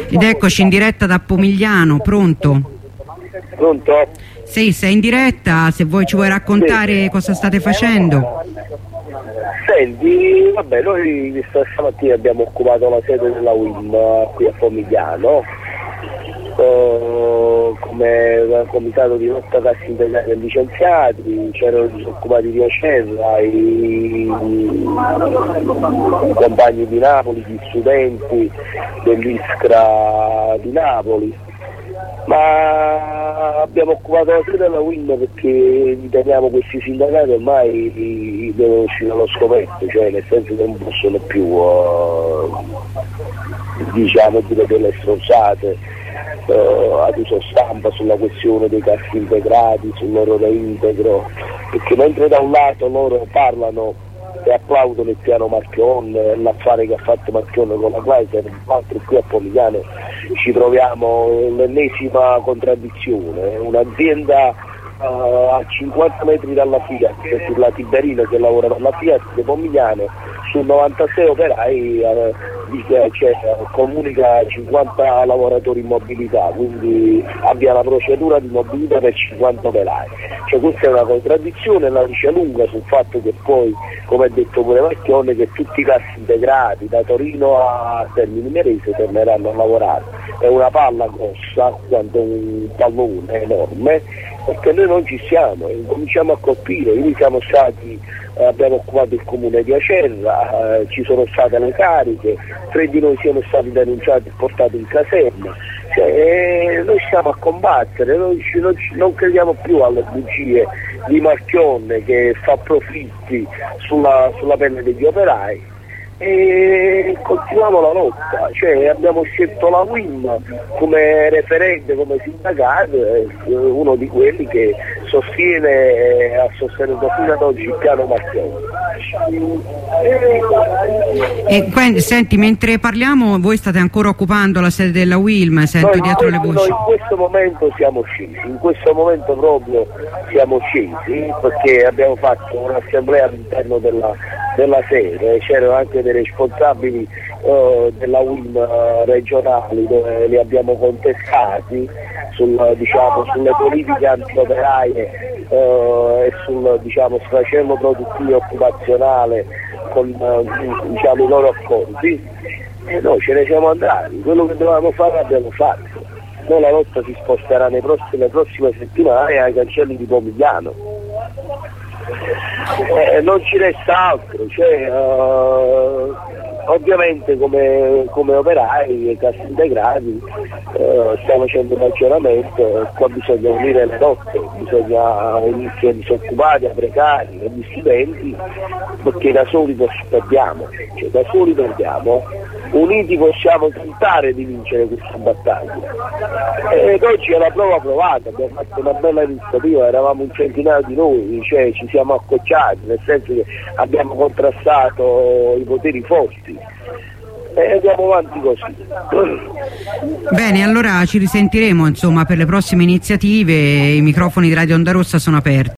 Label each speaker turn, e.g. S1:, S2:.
S1: Ed eccoci in diretta da Pomigliano, pronto?
S2: Pronto?
S1: Sì, sei in diretta, se vuoi ci vuoi raccontare cosa state facendo.
S2: Senti, vabbè, noi stamattina abbiamo occupato la sede della UIM qui a Pomigliano come comitato di lotta cassa integrata e licenziati. C'erano i disoccupati di Acerra, i compagni di Napoli, gli studenti dell'Iskra di Napoli, ma abbiamo occupato la sede della UIM perché riteniamo questi sindacati ormai devono uscire allo scoperto, cioè nel senso che non possono più dire delle stronzate ad uso stampa sulla questione dei cassi integrati, sul loro reintegro, perché mentre da un lato loro parlano e applaudono il piano Marchionne, l'affare che ha fatto Marchionne con la Chrysler, dall'altro qui a Pomigliano ci troviamo l'ennesima contraddizione, un'azienda a 50 metri dalla Fiat, la Tiberina che lavora per la Fiat di Pomigliano, su 96 operai comunica 50 lavoratori in mobilità, quindi abbia la procedura di mobilità per 50 operai. Cioè questa è una contraddizione, la dice lunga sul fatto che poi, come ha detto pure Marchionne, che tutti i cassi integrati da Torino a Termini Imerese torneranno a lavorare. È una palla grossa, quanto un pallone enorme, perché noi non ci siamo, cominciamo a colpire. Noi siamo stati, abbiamo occupato il comune di Acerra, ci sono state le cariche, 3 di noi siamo stati denunciati e portati in caserma, cioè, noi stiamo a combattere, noi non crediamo più alle bugie di Marchionne che fa profitti sulla pelle degli operai. E continuiamo la lotta, cioè abbiamo scelto la UIM come referente, come sindacato, uno di quelli che sostiene, ha sostenuto fino ad oggi il piano Marchionne.
S1: E quindi, senti, mentre parliamo voi state ancora occupando la sede della UIM, sento dietro le voci.
S2: Noi in questo momento siamo scesi, in questo momento proprio siamo scesi, perché abbiamo fatto un'assemblea all'interno della sede, c'erano anche dei responsabili della UIM regionali dove li abbiamo contestati sulle politiche antioperaie e sul sfracello produttivo e occupazionale con i loro accordi, e noi ce ne siamo andati, quello che dovevamo fare l'abbiamo fatto. Noi la lotta si sposterà nelle prossime settimane ai cancelli di Pomigliano. Non ci resta altro, cioè, ovviamente come operai e cassi integrati stiamo facendo un ragionamento, qua bisogna unire le lotte, bisogna unirsi ai disoccupati, ai precari, agli studenti, perché da soli perdiamo, uniti possiamo tentare di vincere questa battaglia. Ed oggi è la prova provata, abbiamo fatto una bella iniziativa, eravamo un centinaio di noi, cioè ci siamo accocciati, nel senso che abbiamo contrastato i poteri forti e andiamo avanti così.
S1: Bene, allora ci risentiremo insomma per le prossime iniziative, i microfoni di Radio Onda Rossa sono aperti.